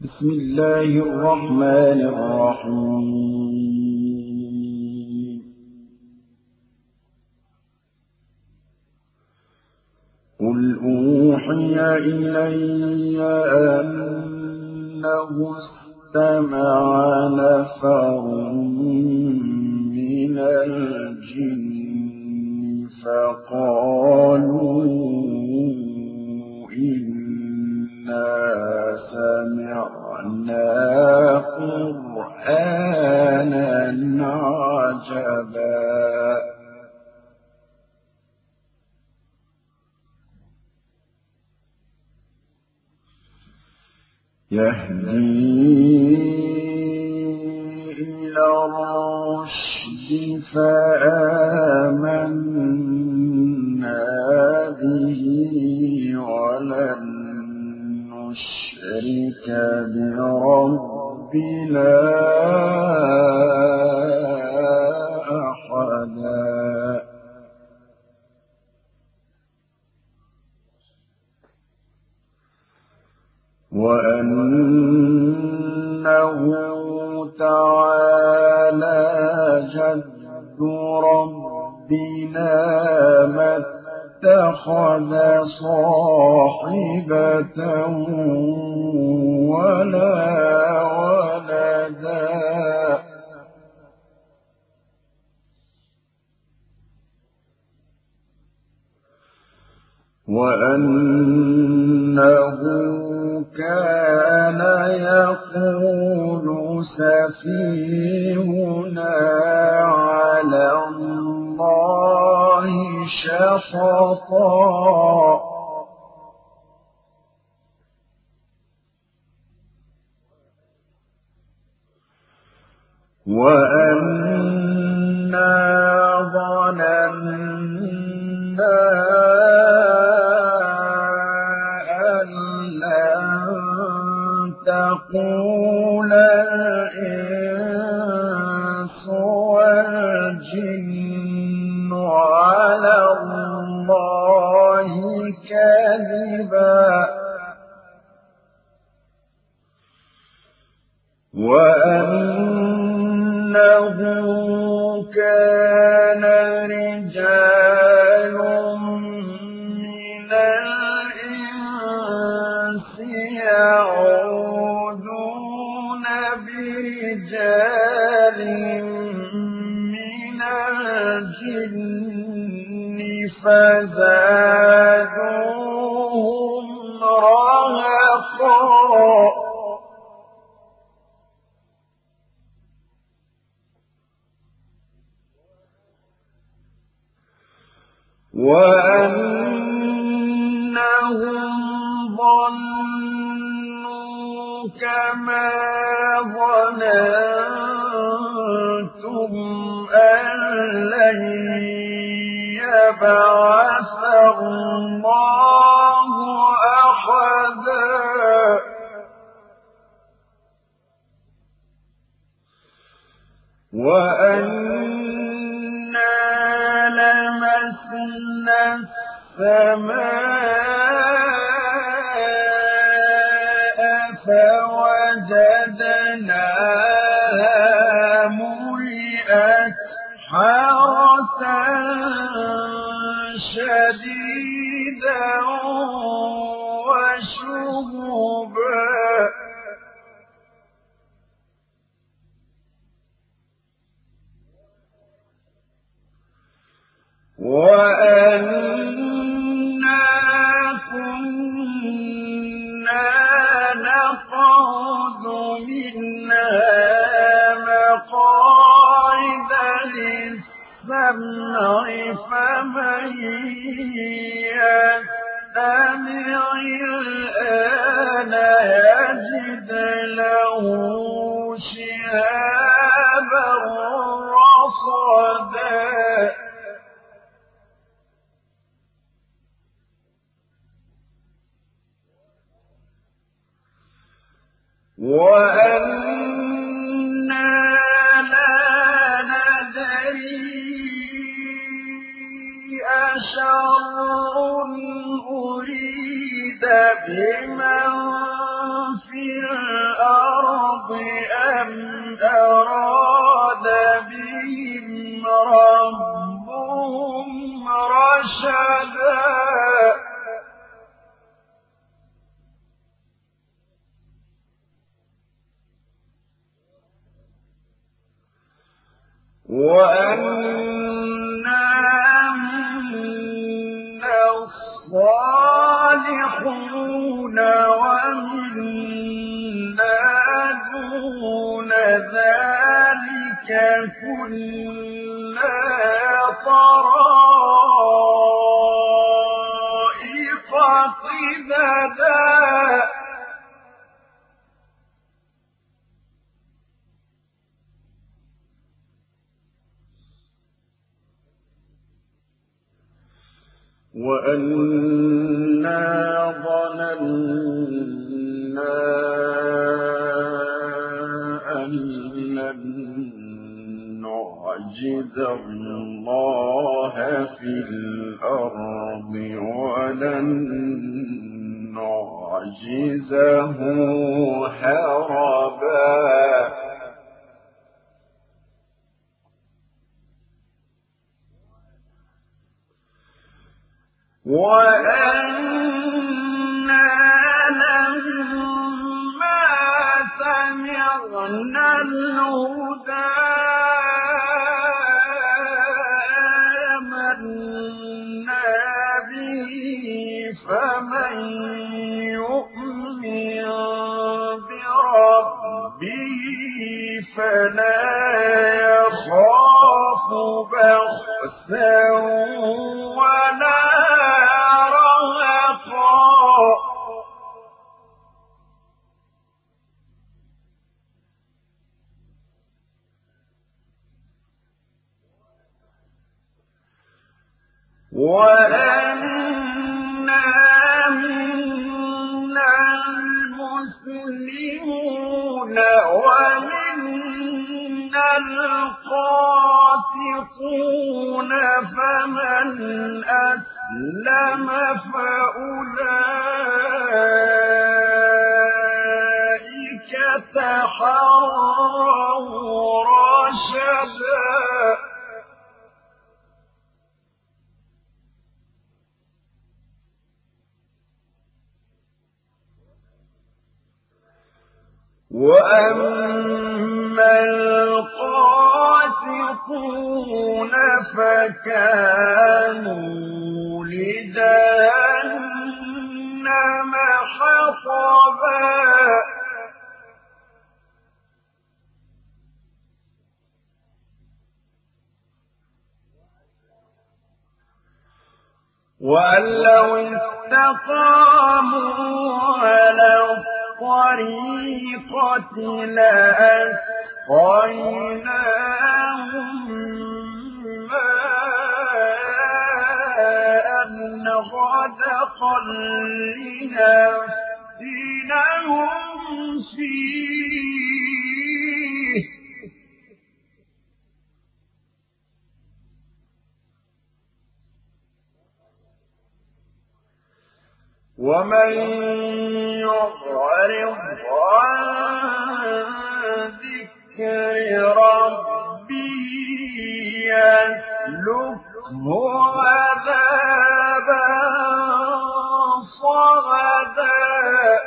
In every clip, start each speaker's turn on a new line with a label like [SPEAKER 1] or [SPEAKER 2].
[SPEAKER 1] بسم الله الرحمن الرحيم. قل أوحي إلي أنه استمع نفر من الجن فقالوا إنا سمعنا قرآنا عجبا يهدي إلى الرشد فآمنا به ولن نشرك بربنا أحدا وأنه تعالى جد ربنا ما اتخذ صاحبة ولا ولدا وأنه كان يقول سفيهنا على الله شططا وأنا ظننا أن لن تقول الإنس والجن على الله كذبا وأنه كان رجال من الإنس يعوذون برجال من الجن فزادوهم رهقا وأنهم ظنوا كما ظننتم أن لن يبعث الله أحدا وأنا لمسنا السماء فوجدناها ملئت حرسا شديدا وشهبا وأنا كنا نقعد منها مقاعد للسمع فمن يستمع الآن يجد له شهابا رصدا وأنا لا ندري أشر أريد بمن في الأرض أم أراد بهم ربهم رشدا وأنا منا الصالحون ومنا دون ذلك كنا طرائق قددا وأنا ظننا أن لن نعجز الله في الأرض ولن نعجزه هربا وأنا لما سمعنا الهدى آمنا به فمن يؤمن بربه فلا يخاف بخسا ولا وأنا منا المسلمون ومنا القاسطون فمن أسلم فأولئك تحروا رشدا وأما القاسطون فكانوا لجهنم حطبا وأن لو استقاموا على الطريقة لأسقيناهم ماء غدقا لنفتنهم فيه ومن يعرض عن ذكر ربه يسلكه عذابا صعدا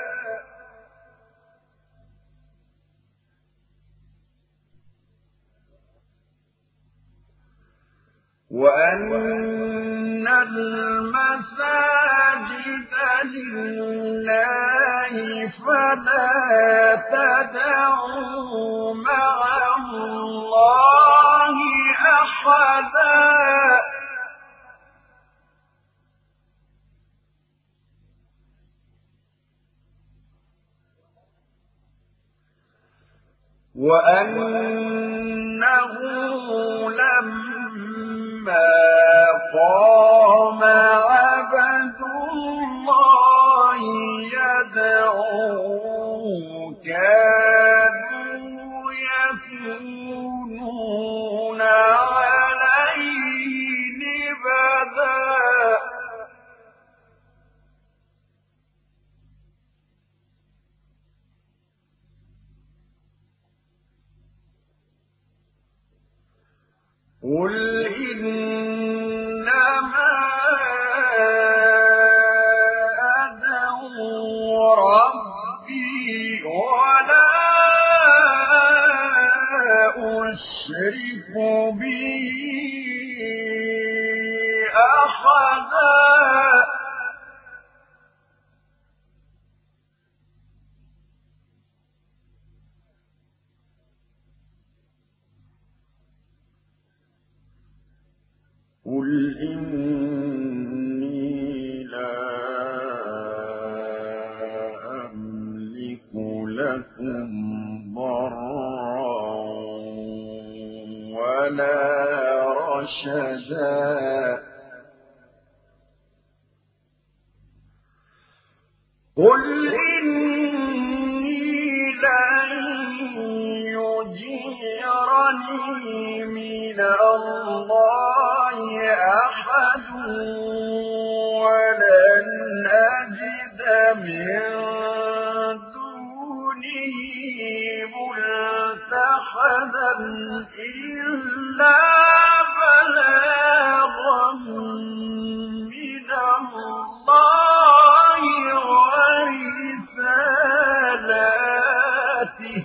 [SPEAKER 1] وأن المساجد لله فلا تدعوا مع الله أحدا وأنه لما قام عبد الله يدعوه كادوا يكونون عليه لبدا قل إنما أدعو ربي ولا أشرك به أحدا قل إني لا أملك لكم ضرا ولا رشدا قل إني لن يجيرني من الله أحد ولن أجد من دونه ملتحدا إلا بلاغا من الله ورسالاته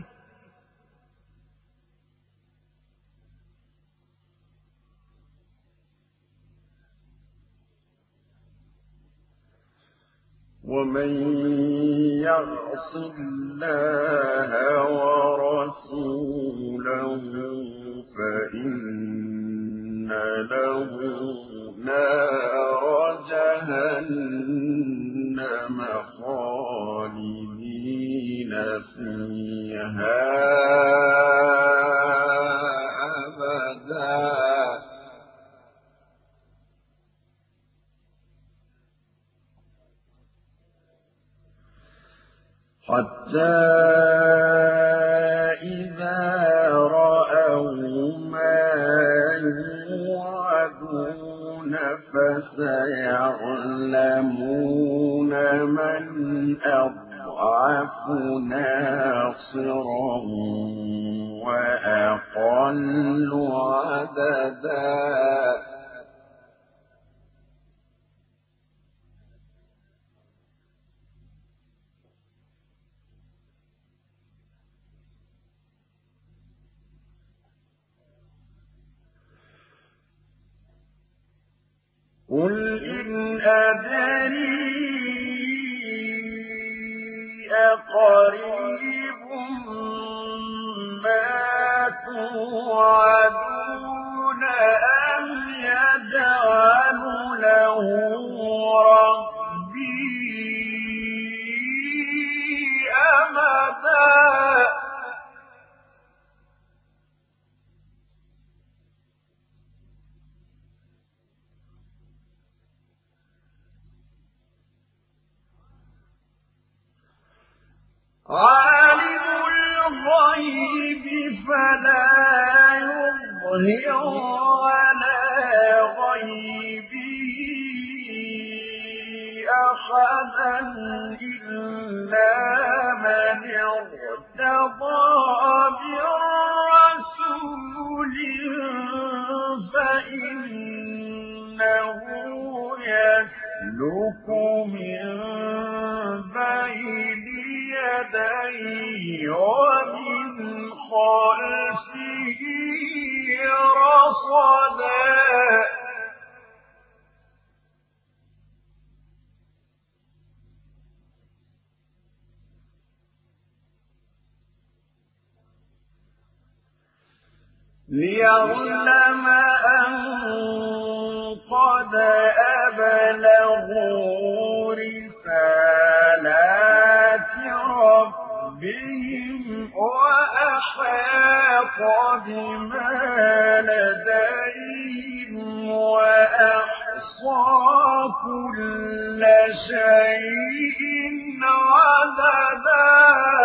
[SPEAKER 1] ومن يعص الله ورسوله فإن له نار جهنم خالدين فيها أبدا حتى إذا رأوا ما يوعدون فسيعلمون من أضعف ناصرا وأقل عددا قل إن أدري أقريب ما توعدون أم يجعل له ربي أمدا عالم الغيب فلا يظهر على غيبه أحدا إلا من ارتضى من رسول فإنه يسلك من بين يديه ومن خلفه رصدا ليعلم أن قد أبلغوا رسالات ربهم وأحاط بما لديهم وأحصى كل شيء عددا